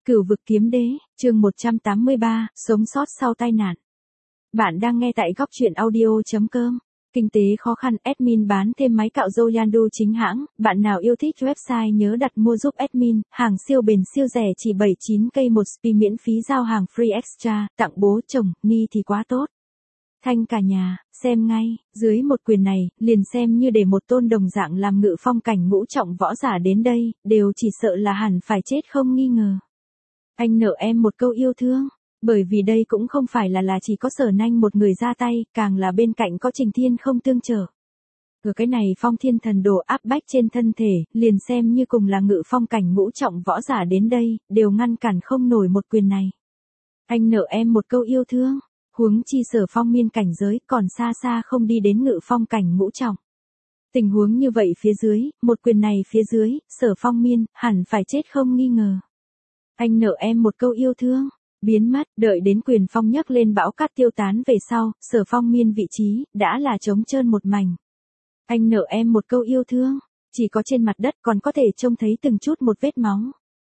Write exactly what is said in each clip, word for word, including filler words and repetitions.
Cửu vực kiếm đế, chương một trăm tám mươi ba, sống sót sau tai nạn. Bạn đang nghe tại góc truyện audio.com. Kinh tế khó khăn, admin bán thêm máy cạo râu Yandu chính hãng, bạn nào yêu thích website nhớ đặt mua giúp admin, hàng siêu bền siêu rẻ chỉ bảy mươi chín k một spi miễn phí giao hàng free extra, tặng bố chồng, ni thì quá tốt. Thanh cả nhà, xem ngay, dưới một quyền này, liền xem như để một tôn đồng dạng làm ngự phong cảnh ngũ trọng võ giả đến đây, đều chỉ sợ là hẳn phải chết không nghi ngờ. Anh nợ em một câu yêu thương, bởi vì đây cũng không phải là là chỉ có Sở Nanh một người ra tay, càng là bên cạnh có Trình Thiên không tương trợ. Ở cái này phong thiên thần đồ áp bách trên thân thể, liền xem như cùng là ngự phong cảnh ngũ trọng võ giả đến đây, đều ngăn cản không nổi một quyền này. Anh nợ em một câu yêu thương, huống chi Sở Phong miên cảnh giới còn xa xa không đi đến ngự phong cảnh ngũ trọng. Tình huống như vậy phía dưới, một quyền này phía dưới, Sở Phong miên, hẳn phải chết không nghi ngờ. Anh nợ em một câu yêu thương, biến mất, đợi đến quyền phong nhấc lên bão cát tiêu tán về sau, Sở Phong miên vị trí, đã là trống trơn một mảnh. Anh nợ em một câu yêu thương, chỉ có trên mặt đất còn có thể trông thấy từng chút một vết máu.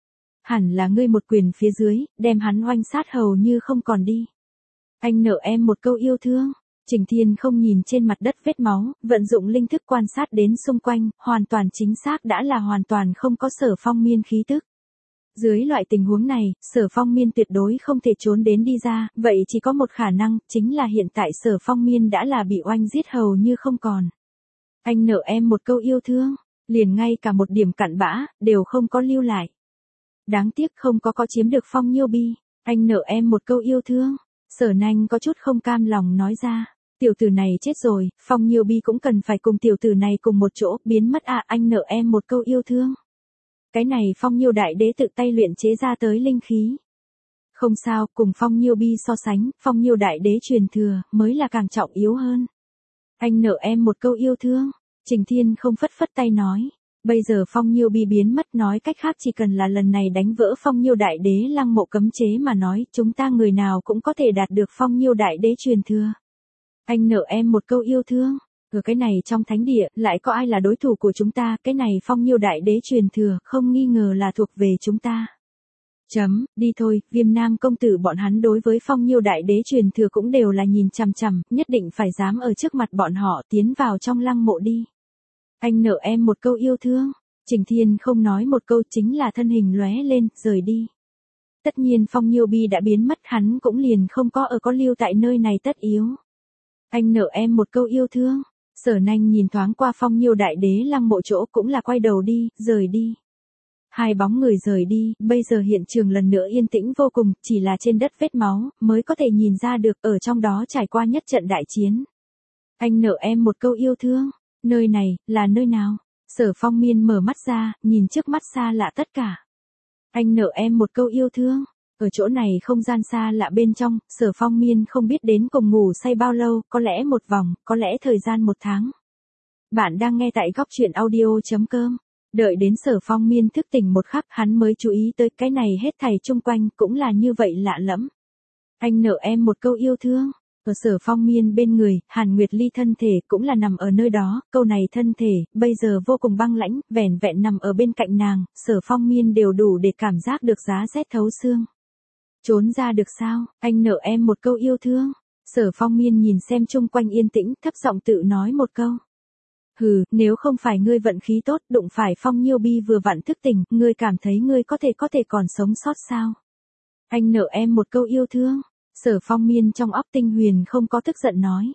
Hẳn là ngươi một quyền phía dưới, đem hắn oanh sát hầu như không còn đi. Anh nợ em một câu yêu thương. Trình Thiên không nhìn trên mặt đất vết máu, vận dụng linh thức quan sát đến xung quanh, hoàn toàn chính xác đã là hoàn toàn không có Sở Phong miên khí tức. Dưới loại tình huống này, Sở Phong miên tuyệt đối không thể trốn đến đi ra, vậy chỉ có một khả năng, chính là hiện tại Sở Phong miên đã là bị oanh giết hầu như không còn. Anh nợ em một câu yêu thương, liền ngay cả một điểm cặn bã, đều không có lưu lại. Đáng tiếc không có có chiếm được Phong Nhiêu Bi, anh nợ em một câu yêu thương. Sở Nanh có chút không cam lòng nói ra, tiểu tử này chết rồi, Phong Nhiêu Bi cũng cần phải cùng tiểu tử này cùng một chỗ, biến mất à, anh nợ em một câu yêu thương. Cái này Phong Nhiêu đại đế tự tay luyện chế ra tới linh khí. Không sao, cùng Phong Nhiêu Bi so sánh, Phong Nhiêu đại đế truyền thừa, mới là càng trọng yếu hơn. Anh nợ em một câu yêu thương. Trình Thiên không phất phất tay nói, bây giờ Phong Nhiêu Bi biến mất, nói cách khác chỉ cần là lần này đánh vỡ Phong Nhiêu đại đế lăng mộ cấm chế mà nói, chúng ta người nào cũng có thể đạt được Phong Nhiêu đại đế truyền thừa. Anh nợ em một câu yêu thương. Ở cái này trong thánh địa, lại có ai là đối thủ của chúng ta, cái này Phong Nhiêu đại đế truyền thừa, không nghi ngờ là thuộc về chúng ta. Chấm, đi thôi, Viêm Nam công tử bọn hắn đối với Phong Nhiêu đại đế truyền thừa cũng đều là nhìn chằm chằm, nhất định phải dám ở trước mặt bọn họ tiến vào trong lăng mộ đi. Anh nợ em một câu yêu thương. Trình Thiên không nói một câu, chính là thân hình lóe lên, rời đi. Tất nhiên Phong Nhiêu Bi đã biến mất, hắn cũng liền không có ở có lưu tại nơi này tất yếu. Anh nợ em một câu yêu thương. Sở Nanh nhìn thoáng qua Phong Nhiêu đại đế lăng mộ chỗ cũng là quay đầu đi, rời đi. Hai bóng người rời đi, bây giờ hiện trường lần nữa yên tĩnh vô cùng, chỉ là trên đất vết máu, mới có thể nhìn ra được ở trong đó trải qua nhất trận đại chiến. Anh nợ em một câu yêu thương. Nơi này, là nơi nào? Sở Phong miên mở mắt ra, nhìn trước mắt xa lạ tất cả. Anh nợ em một câu yêu thương. Ở chỗ này không gian xa lạ bên trong, Sở Phong miên không biết đến cùng ngủ say bao lâu, có lẽ một vòng, có lẽ thời gian một tháng. Bạn đang nghe tại góc truyện audio.com. Đợi đến Sở Phong miên thức tỉnh một khắc, hắn mới chú ý tới cái này hết thảy chung quanh cũng là như vậy lạ lẫm. Anh nợ em một câu yêu thương. Ở Sở Phong miên bên người, Hàn Nguyệt Ly thân thể cũng là nằm ở nơi đó, câu này thân thể, bây giờ vô cùng băng lãnh, vẻn vẹn nằm ở bên cạnh nàng, Sở Phong miên đều đủ để cảm giác được giá rét thấu xương. Trốn ra được sao, anh nợ em một câu yêu thương. Sở Phong miên nhìn xem chung quanh yên tĩnh, thấp giọng tự nói một câu. Hừ, nếu không phải ngươi vận khí tốt, đụng phải Phong Nhiêu Bi vừa vặn thức tỉnh, ngươi cảm thấy ngươi có thể có thể còn sống sót sao? Anh nợ em một câu yêu thương. Sở Phong miên trong óc tinh huyền không có tức giận nói.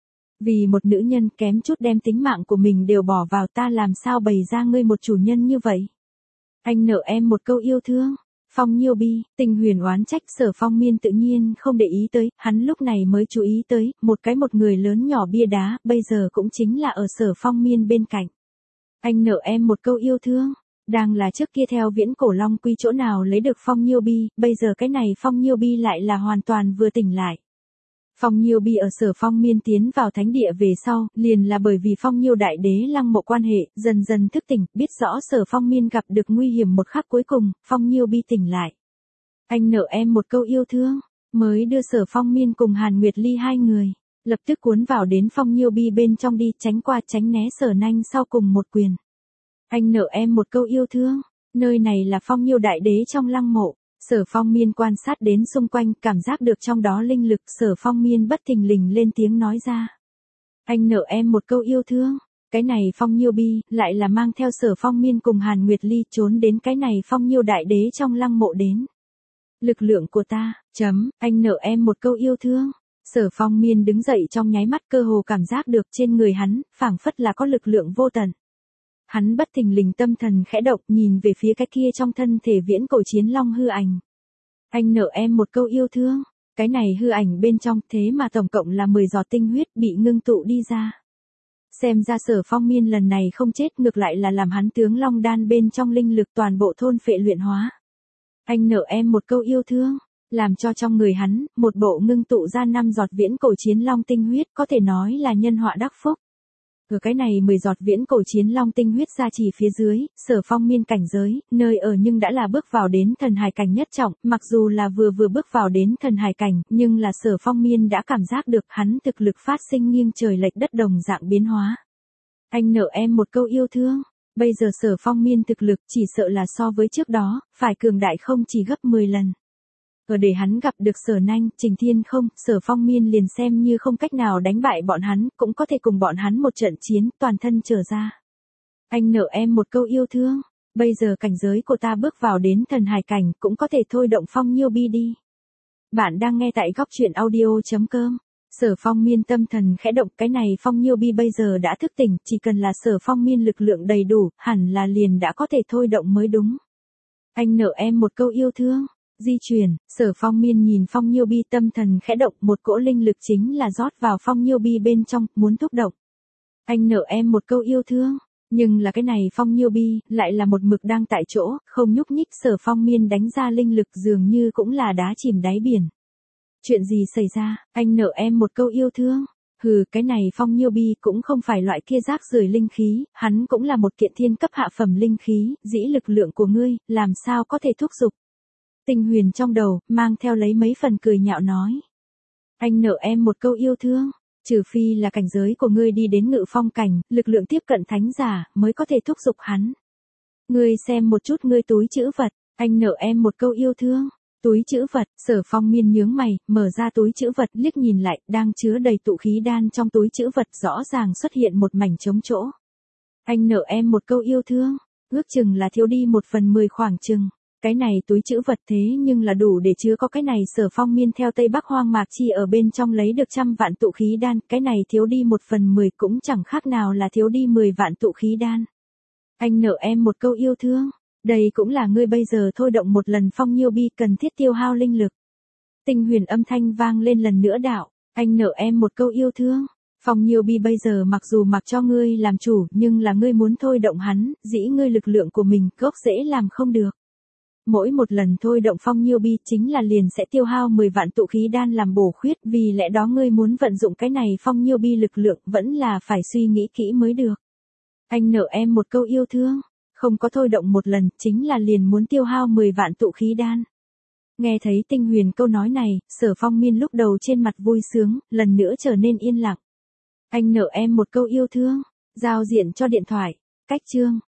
Vì một nữ nhân kém chút đem tính mạng của mình đều bỏ vào, ta làm sao bày ra ngươi một chủ nhân như vậy? Anh nợ em một câu yêu thương. Phong Nhiêu Bi, tinh huyền oán trách. Sở Phong miên tự nhiên không để ý tới, hắn lúc này mới chú ý tới, một cái một người lớn nhỏ bia đá, bây giờ cũng chính là ở Sở Phong miên bên cạnh. Anh nợ em một câu yêu thương. Đang là trước kia theo Viễn Cổ Long Quy chỗ nào lấy được Phong Nhiêu Bi, bây giờ cái này Phong Nhiêu Bi lại là hoàn toàn vừa tỉnh lại. Phong Nhiêu Bi ở Sở Phong miên tiến vào thánh địa về sau, liền là bởi vì Phong Nhiêu đại đế lăng mộ quan hệ, dần dần thức tỉnh, biết rõ Sở Phong miên gặp được nguy hiểm một khắc cuối cùng, Phong Nhiêu Bi tỉnh lại. Anh nợ em một câu yêu thương, mới đưa Sở Phong miên cùng Hàn Nguyệt Ly hai người, lập tức cuốn vào đến Phong Nhiêu Bi bên trong đi, tránh qua tránh né Sở Nanh sau cùng một quyền. Anh nợ em một câu yêu thương. Nơi này là Phong Nhiêu đại đế trong lăng mộ. Sở Phong Miên quan sát đến xung quanh, cảm giác được trong đó linh lực, Sở Phong Miên bất thình lình lên tiếng nói ra. Anh nợ em một câu yêu thương. Cái này Phong Nhiêu Bi, lại là mang theo Sở Phong Miên cùng Hàn Nguyệt Ly trốn đến cái này Phong Nhiêu đại đế trong lăng mộ đến. Lực lượng của ta, chấm, anh nợ em một câu yêu thương. Sở Phong Miên đứng dậy trong nháy mắt cơ hồ cảm giác được trên người hắn, phảng phất là có lực lượng vô tận. Hắn bất thình lình tâm thần khẽ động nhìn về phía cái kia trong thân thể viễn cổ chiến long hư ảnh. Anh nợ em một câu yêu thương. Cái này hư ảnh bên trong thế mà tổng cộng là mười giọt tinh huyết bị ngưng tụ đi ra. Xem ra Sở Phong Miên lần này không chết, ngược lại là làm hắn tướng long đan bên trong linh lực toàn bộ thôn phệ luyện hóa. Anh nợ em một câu yêu thương, làm cho trong người hắn, một bộ ngưng tụ ra năm giọt viễn cổ chiến long tinh huyết, có thể nói là nhân họa đắc phúc. Ở cái này mười giọt viễn cổ chiến long tinh huyết ra chỉ phía dưới, Sở Phong Miên cảnh giới, nơi ở nhưng đã là bước vào đến thần hài cảnh nhất trọng, mặc dù là vừa vừa bước vào đến thần hài cảnh, nhưng là Sở Phong Miên đã cảm giác được hắn thực lực phát sinh nghiêng trời lệch đất đồng dạng biến hóa. Anh nợ em một câu yêu thương. Bây giờ Sở Phong Miên thực lực chỉ sợ là so với trước đó, phải cường đại không chỉ gấp mười lần. Ở để hắn gặp được Sở Nanh, Trình Thiên không, Sở Phong Miên liền xem như không cách nào đánh bại bọn hắn, cũng có thể cùng bọn hắn một trận chiến, toàn thân trở ra. Anh nợ em một câu yêu thương. Bây giờ cảnh giới của ta bước vào đến thần hài cảnh, cũng có thể thôi động Phong Nhiêu Bi đi. Bạn đang nghe tại góc truyện audio chấm com. Sở Phong Miên tâm thần khẽ động, cái này Phong Nhiêu Bi bây giờ đã thức tỉnh, chỉ cần là Sở Phong Miên lực lượng đầy đủ, hẳn là liền đã có thể thôi động mới đúng. Anh nợ em một câu yêu thương. Di chuyển, Sở Phong Miên nhìn Phong Nhiêu Bi tâm thần khẽ động, một cỗ linh lực chính là rót vào Phong Nhiêu Bi bên trong, muốn thúc động. Anh nợ em một câu yêu thương, nhưng là cái này Phong Nhiêu Bi, lại là một mực đang tại chỗ, không nhúc nhích. Sở Phong Miên đánh ra linh lực dường như cũng là đá chìm đáy biển. Chuyện gì xảy ra, anh nợ em một câu yêu thương. Hừ, cái này Phong Nhiêu Bi cũng không phải loại kia rác rưởi linh khí, hắn cũng là một kiện thiên cấp hạ phẩm linh khí, dĩ lực lượng của ngươi, làm sao có thể thúc giục. Tinh Huyền trong đầu, mang theo lấy mấy phần cười nhạo nói. Anh nợ em một câu yêu thương, trừ phi là cảnh giới của ngươi đi đến ngự phong cảnh, lực lượng tiếp cận thánh giả, mới có thể thúc giục hắn. Ngươi xem một chút ngươi túi trữ vật, anh nợ em một câu yêu thương. Túi trữ vật, Sở Phong Miên nhướng mày, mở ra túi trữ vật, liếc nhìn lại, đang chứa đầy tụ khí đan trong túi trữ vật rõ ràng xuất hiện một mảnh trống chỗ. Anh nợ em một câu yêu thương, ước chừng là thiếu đi một phần mười khoảng chừng. Cái này túi trữ vật thế nhưng là đủ để chứa có cái này Sở Phong Miên theo Tây Bắc Hoang Mạc Chi ở bên trong lấy được trăm vạn tụ khí đan, cái này thiếu đi một phần mười cũng chẳng khác nào là thiếu đi mười vạn tụ khí đan. Anh nợ em một câu yêu thương. Đây cũng là ngươi bây giờ thôi động một lần Phong Nhiêu Bi cần thiết tiêu hao linh lực. Tinh Huyền âm thanh vang lên lần nữa đạo, anh nợ em một câu yêu thương. Phong Nhiêu Bi bây giờ mặc dù mặc cho ngươi làm chủ, nhưng là ngươi muốn thôi động hắn, dĩ ngươi lực lượng của mình, gốc dễ làm không được. Mỗi một lần thôi động Phong Nhiêu Bi chính là liền sẽ tiêu hao mười vạn tụ khí đan làm bổ khuyết, vì lẽ đó ngươi muốn vận dụng cái này Phong Nhiêu Bi lực lượng vẫn là phải suy nghĩ kỹ mới được. Anh nợ em một câu yêu thương. Không có thôi động một lần, chính là liền muốn tiêu hao mười vạn tụ khí đan. Nghe thấy Tinh Huyền câu nói này, Sở Phong Miên lúc đầu trên mặt vui sướng, lần nữa trở nên yên lặng. Anh nợ em một câu yêu thương, giao diện cho điện thoại, cách chương.